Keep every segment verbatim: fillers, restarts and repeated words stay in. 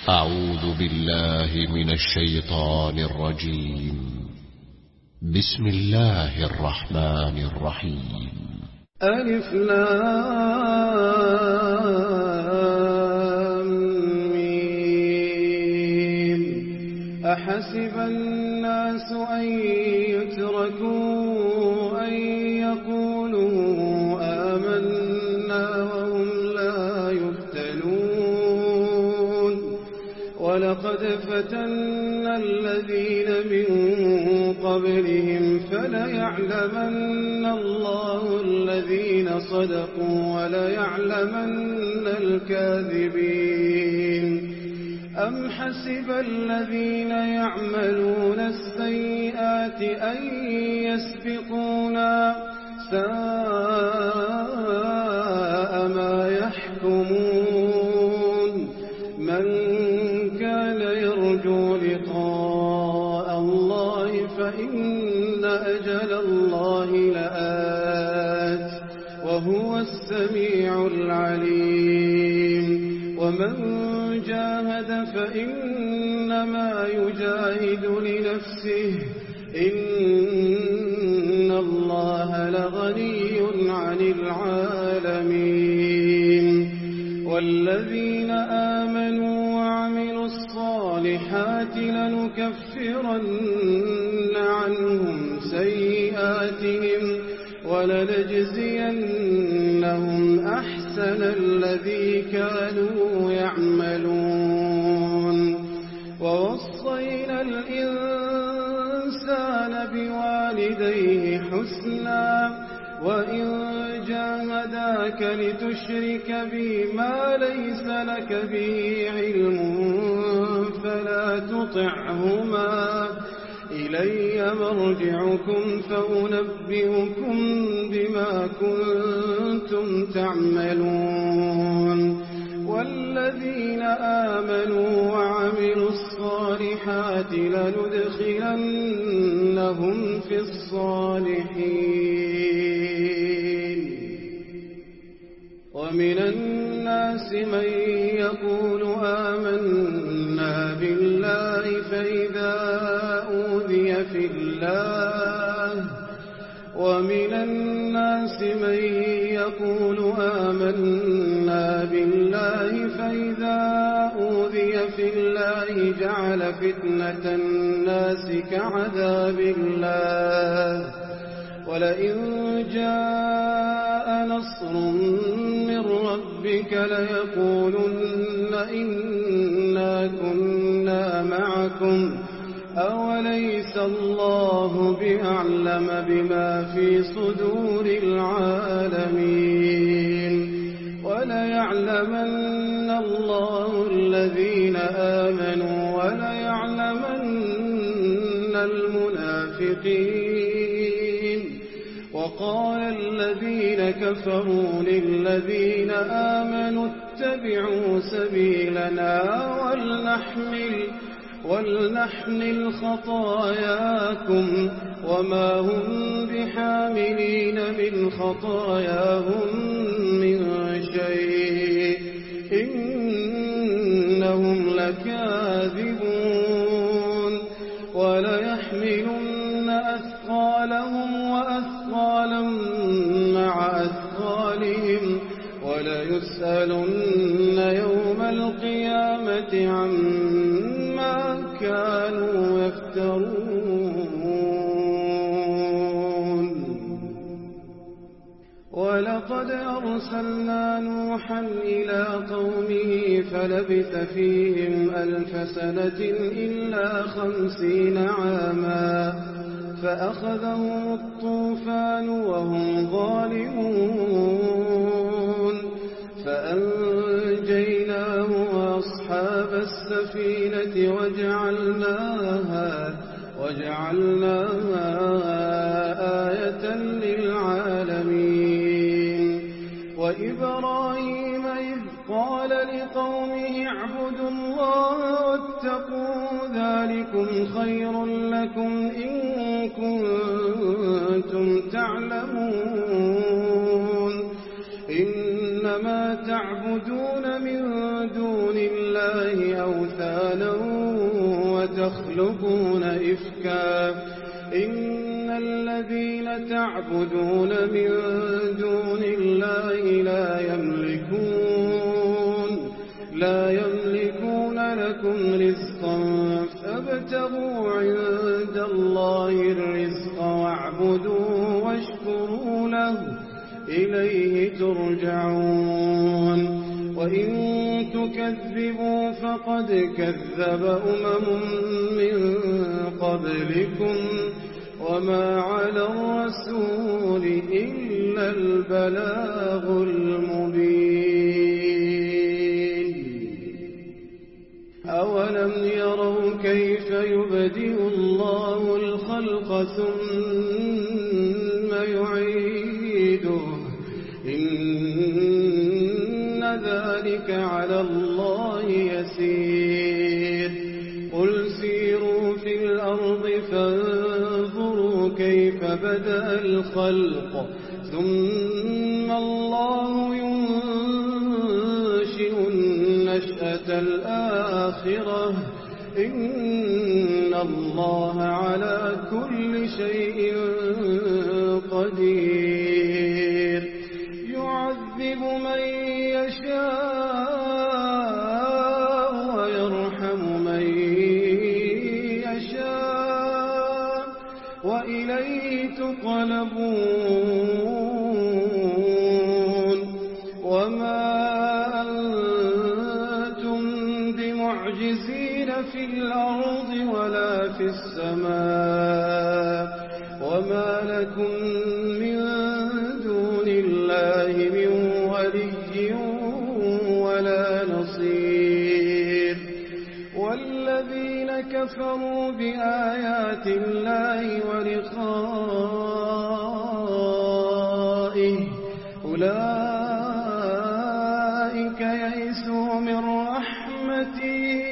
أعوذ بالله من الشيطان الرجيم. بسم الله الرحمن الرحيم. ألف لام ميم. أحسب الناس أن يتركوا أن يقولوا آمنا وهم لا يفتنون ولقد فتنا الذين من قبلهم فليعلمن الله الذين صدقوا وليعلمن الكاذبين. أم حسب الذين يعملون السيئات أن يسبقونا ساء ما يحكمون. من كان يرجو لقاء الله فإن أجل الله لآت وهو السميع العليم. ومن جاهد فإنما يجاهد لنفسه إن الله لغني عن العالمين. والذين آمنوا وعملوا الصالحات لنكفرن عنهم سيئاتهم ولنجزينهم أحسن الذي كانوا يعملون. ووصينا الإنسان بوالديه حسنا وإن جاهداك لتشرك بي ما ليس لك به علم فلا تطعهما إلي مرجعكم فأنبئكم بما كنتم تعملون. والذين آمنوا وعملوا الصالحات لندخلنهم في الصالحين. ومن الناس من يقول آمنا بالله فإذا أوذي في الله ومن الناس من يقول آمنا بالله فإذا أوذي في الله جعل فتنة الناس كعذاب الله ولئن جاء نصر من ربك ليقولن إنا كنا معكم أوليس الله بأعلم بما في صدور العالمين. وليعلمن الله الذين آمنوا وليعلمن المنافقين. وقال الذين كفروا للذين آمنوا اتبعوا سبيلنا ولنحمل ولنحمل خطاياكم وما هم بحاملين من خطاياهم من شيء إنهم لكاذبون. وليحملن أثقالهم وأثقالا مع أثقالهم وليسألن يوم القيامة عما كانوا يفترون. ولقد أرسلنا نوحا إلى قومه فلبث فيهم ألف سنة إلا خمسين عاما فأخذهم الطوفان وهم ظالمون فأنجيناه وأصحاب السفينة وجعلناها وجعلناها آية للعالمين. وإبراهيم إذ قال لقومه اعبدوا الله واتقوا ذلكم خير لكم إن كنتم تعلمون. إنما تعبدون من دون الله أوثانا وتخلقون إفكا إن الذين تعبدون من دون الله لا يملكون لا يملكون لكم رزقا فابتغوا عند الله الرزق واعبدوه واشكروا له إليه ترجعون وإن تكذبوا فقد كذب أمم من قبلكم وما على الرسول إلا البلاغ المبين أولم يروا كيف يبدئ الله الخلق ثم يعيده إن ذلك على الله يسير قل سيروا في الأرض فانظروا كيف بدأ الخلق ثم الله ينشئ النشأة الآخرة إن الله على كل شيء قدير يعذب من يشاء ويرحم من يشاء وإليه تقلبون وما أنتم بمعجزين في الأرض ولا في السماء وما لكم من دون الله من ولي ولا نصير والذين كفروا بآيات الله ولقائه أولئك يئسوا من رحمتي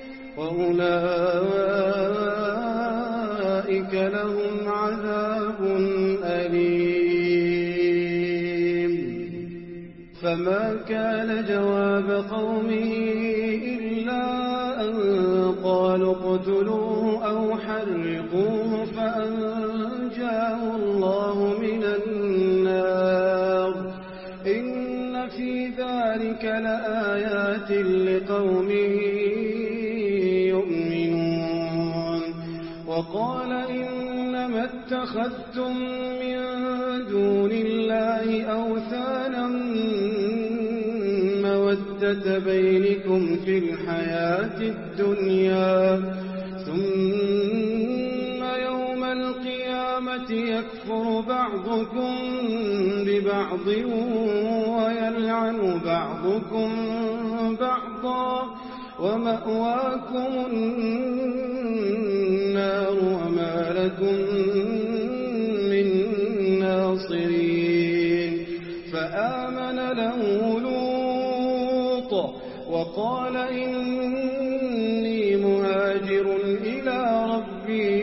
وأولئك لهم عذاب أليم فما كان جواب قومه إلا أن قالوا اقتلوه أو حرقوه فأنجاه الله من النار إن في ذلك لآيات لقوم يؤمنون وقال إنما اتخذتم من دون الله أوثانا مودة بينكم في الحياة الدنيا ثم يوم القيامة يكفر بعضكم ببعض ويلعن بعضكم بعضا ومأواكم النار وما لكم من ناصرين فآمن له لوط وقال إني مهاجر إلى ربي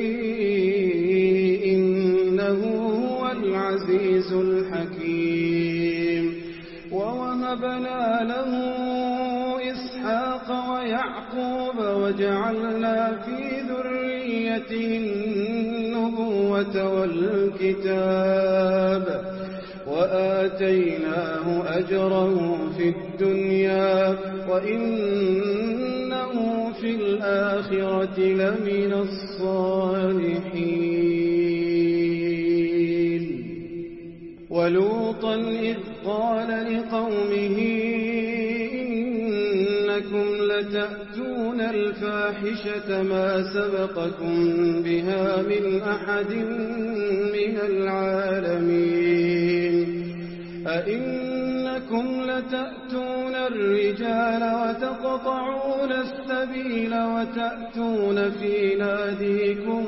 إنه هو العزيز الحكيم ووهبنا له إسحاق ويعقوب وجعلنا في ذريته النبوة والكتاب وآتيناه أجره في الدنيا وإنه في الآخرة لمن الصالحين ولوطا إذ قال لقومه إنكم لتأتون الفاحشة ما سبقكم بها من أحد من العالمين أئنكم لتأتون الرجال وتقطعون السبيل وتأتون في ناديكم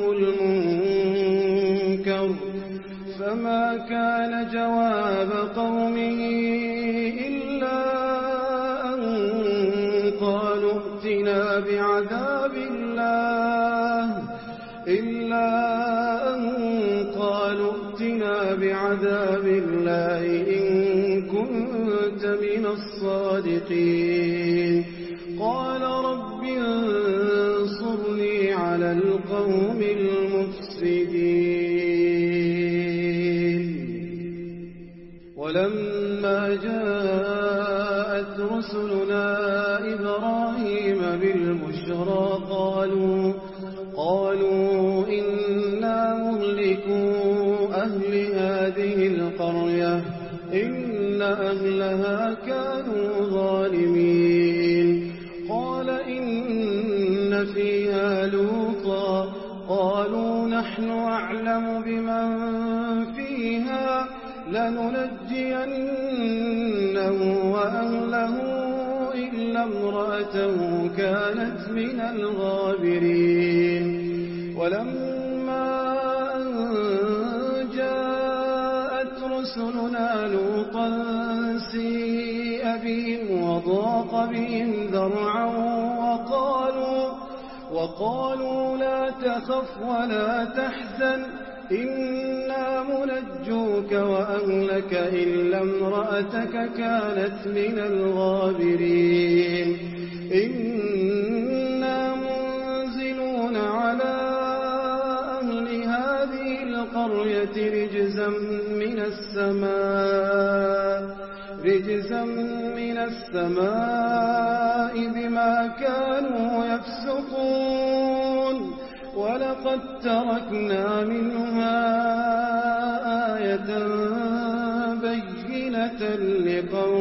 المنكر فما كان جواب قومه إلا أن قالوا ائتنا بعذاب الله إلا أن قالوا ائتنا بعذاب الله إن كنت من الصادقين قال رب القوم المفسدين. ولما جاءت رسلنا إبراهيم بالبشرى قالوا قالوا إنا مهلكو أهل هذه القرية إن أهلها كانوا ظالمين. قال إن فيها لوطا قالوا نحن أعلم بمن فيها لننجينه وأهله إلا امرأته كانت من الغابرين. ولما أن جاءت رسلنا لوطا سيء بهم وضاق بهم ذرعا وقالوا, وقالوا لا تخف ولا تحزن إنا منجوك وأهلك إلا امرأتك كانت من الغابرين. إنا منزلون على أهل هذه القرية رجزا من السماء رجزا من السماء بما كانوا يفسقون. ولقد تركنا منها آية بينة لقوم